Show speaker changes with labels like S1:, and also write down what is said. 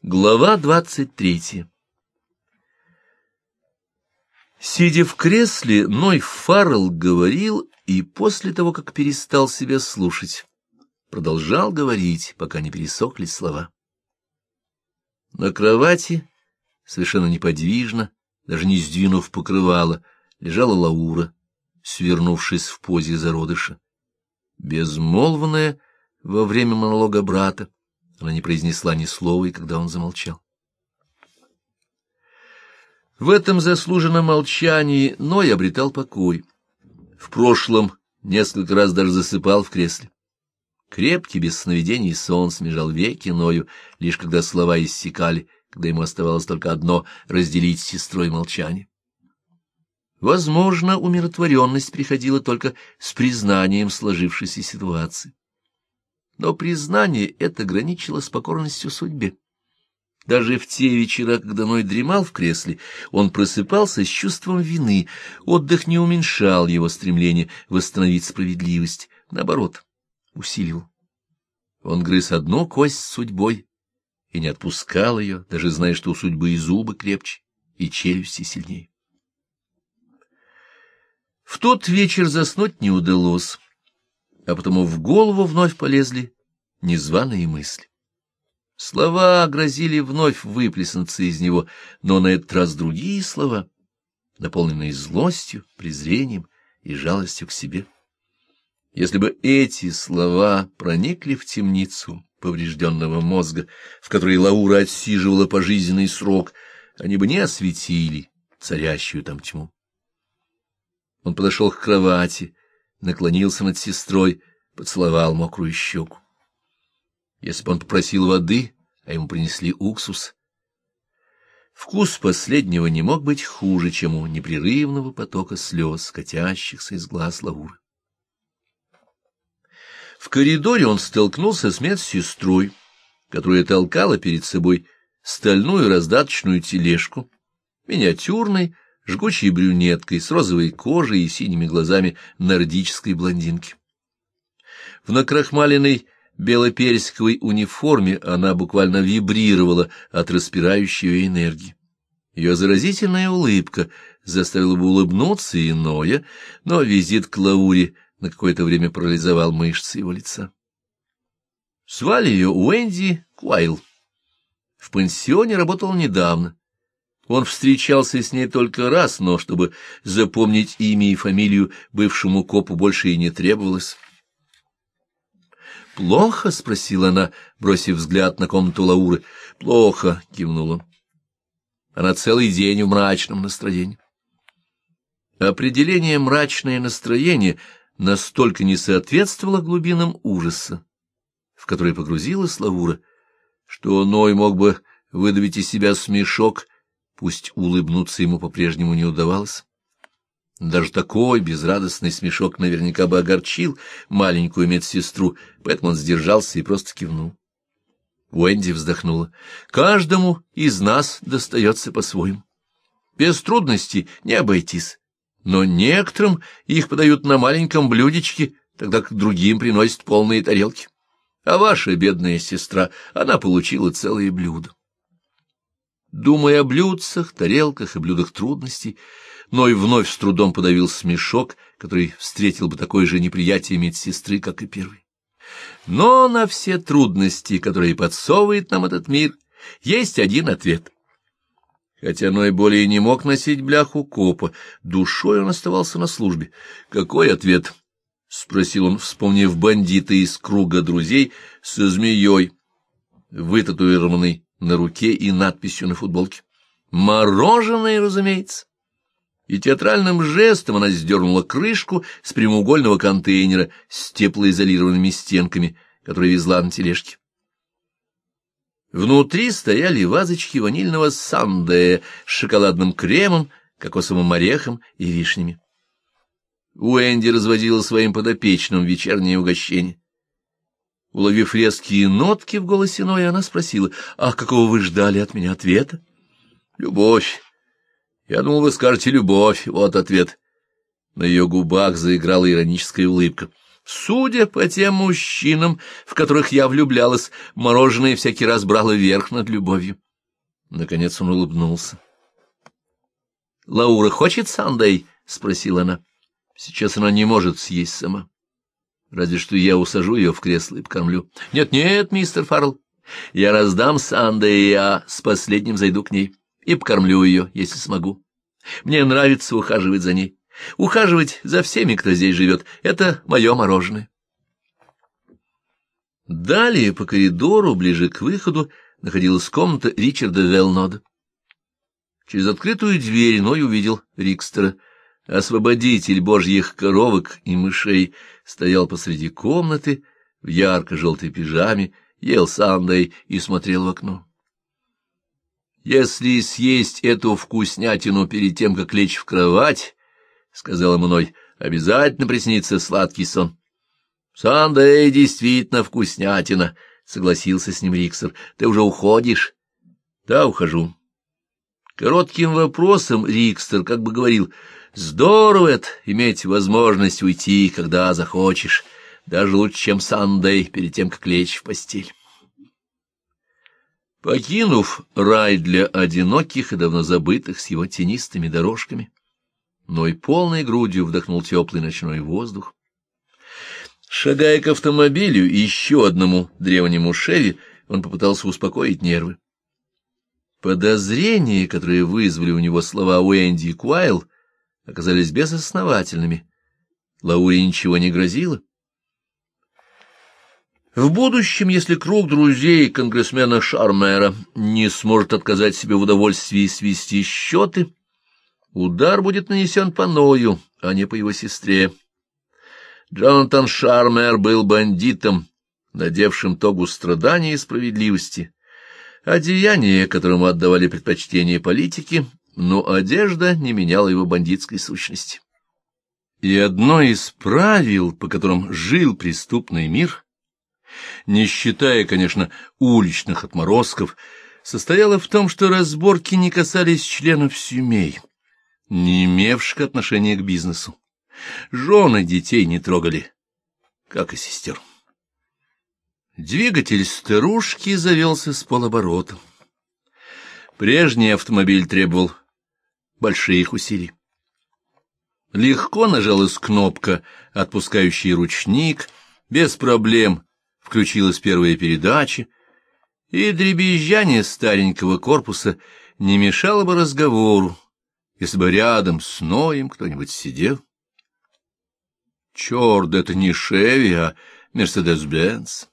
S1: Глава 23. Сидя в кресле, Ной Фаррелл говорил, и после того, как перестал себя слушать, продолжал говорить, пока не пересохли слова. На кровати, совершенно неподвижно, даже не сдвинув покрывало, лежала Лаура, свернувшись в позе зародыша. Безмолвная во время монолога брата, она не произнесла ни слова, и когда он замолчал. В этом заслуженном молчании Ной обретал покой. В прошлом несколько раз даже засыпал в кресле. Крепкий, без сновидений сон смежал веки Ною, лишь когда слова иссякали, когда ему оставалось только одно — разделить с сестрой молчание. Возможно, умиротворенность приходила только с признанием сложившейся ситуации. Но признание это граничило с покорностью судьбе. Даже в те вечера, когда Ной дремал в кресле, он просыпался с чувством вины, отдых не уменьшал его стремление восстановить справедливость, наоборот, усиливал. Он грыз одну кость с судьбой и не отпускал ее, даже зная, что у судьбы и зубы крепче, и челюсти сильнее. В тот вечер заснуть не удалось, а потому в голову вновь полезли незваные мысли. Слова грозили вновь выплеснуться из него, но на этот раз другие слова, наполненные злостью, презрением и жалостью к себе. Если бы эти слова проникли в темницу поврежденного мозга, в которой Лаура отсиживала пожизненный срок, они бы не осветили царящую там тьму. Он подошел к кровати, наклонился над сестрой, поцеловал мокрую щеку. Если бы он попросил воды, а ему принесли уксус, вкус последнего не мог быть хуже, чем у непрерывного потока слез, катящихся из глаз Лауры. В коридоре он столкнулся с медсестрой, которая толкала перед собой стальную раздаточную тележку, миниатюрной, жгучей брюнеткой с розовой кожей и синими глазами нордической блондинки. В накрахмаленной белоперсиковой униформе она буквально вибрировала от распирающей ее энергии. Ее заразительная улыбка заставила бы улыбнуться и Ноя, но визит к Лауре на какое-то время парализовал мышцы его лица. Звали ее Уэнди Куайл. В пансионе работал недавно. Он встречался с ней только раз, но чтобы запомнить имя и фамилию бывшему копу больше и не требовалось. «Плохо?» — спросила она, бросив взгляд на комнату Лауры. «Плохо», — кивнул он. Она целый день в мрачном настроении. Определение «мрачное настроение» настолько не соответствовало глубинам ужаса, в который погрузилась Лаура, что Ной мог бы выдавить из себя смешок, пусть улыбнуться ему по-прежнему не удавалось. Даже такой безрадостный смешок наверняка бы огорчил маленькую медсестру, поэтому он сдержался и просто кивнул. Уэнди вздохнула. «Каждому из нас достается по-своему. Без трудностей не обойтись, но некоторым их подают на маленьком блюдечке, тогда как другим приносят полные тарелки. А ваша бедная сестра, она получила целое блюдо». Думая о блюдцах, тарелках и блюдах трудностей, Ной вновь с трудом подавил смешок, который встретил бы такое же неприятие медсестры, как и первый. Но на все трудности, которые подсовывает нам этот мир, есть один ответ. Хотя Ной более не мог носить бляху копа, душой он оставался на службе. «Какой ответ?» — спросил он, вспомнив бандита из круга друзей со змеей, вытатуированной на руке и надписью на футболке. «Мороженое, разумеется». И театральным жестом она сдернула крышку с прямоугольного контейнера с теплоизолированными стенками, который везла на тележке. Внутри стояли вазочки ванильного сандея с шоколадным кремом, кокосовым орехом и вишнями. Уэнди разводила своим подопечным вечернее угощение. Уловив резкие нотки в голосе Ноя, она спросила: «А какого вы ждали от меня ответа?» «Любовь. Я думал, вы скажете любовь. Вот ответ». На ее губах заиграла ироническая улыбка. Судя по тем мужчинам, в которых я влюблялась, мороженое всякий раз брало верх над любовью. Наконец он улыбнулся. — Лаура хочет сандей? — спросила она. — Сейчас она не может съесть сама. Разве что я усажу ее в кресло и покормлю. — Нет, мистер Фаррелл, я раздам сандей, я с последним зайду к ней и покормлю ее, если смогу. Мне нравится ухаживать за ней. Ухаживать за всеми, кто здесь живет, — это мое мороженое. Далее по коридору, ближе к выходу, находилась комната Ричарда Велнода. Через открытую дверь Ной увидел Рикстера. Освободитель божьих коровок и мышей стоял посреди комнаты в ярко-желтой пижаме, ел сандей и смотрел в окно. — Если съесть эту вкуснятину перед тем, как лечь в кровать, — сказал ему Ной, — обязательно приснится сладкий сон. — Сандей действительно вкуснятина, — согласился с ним Рикстер. — Ты уже уходишь? — Да, ухожу. Коротким вопросом Рикстер как бы говорил: «Здорово это иметь возможность уйти, когда захочешь, даже лучше, чем сандей перед тем, как лечь в постель». Покинув рай для одиноких и давно забытых с его тенистыми дорожками, Ной полной грудью вдохнул теплый ночной воздух. Шагая к автомобилю и еще одному древнему Шеви, он попытался успокоить нервы. Подозрения, которые вызвали у него слова Уэнди и Куайл, оказались безосновательными. Лауре ничего не грозило. В будущем, если круг друзей конгрессмена Шармера не сможет отказать себе в удовольствии свести счеты, удар будет нанесен по Ною, а не по его сестре. Джонатан Шармер был бандитом, надевшим тогу страдания и справедливости, одеяние, которому отдавали предпочтение политики, но одежда не меняла его бандитской сущности. И одно из правил, по которым жил преступный мир, не считая, конечно, уличных отморозков, состояло в том, что разборки не касались членов семей, не имевших отношения к бизнесу. Жены детей не трогали, как и сестер. Двигатель старушки завелся с полоборота. Прежний автомобиль требовал больших усилий. Легко нажалась кнопка, отпускающая ручник, без проблем включилась первая передача, и дребезжание старенького корпуса не мешало бы разговору, если бы рядом с Ноем кто-нибудь сидел. Черт, это не Шеви, а Мерседес-Бенц.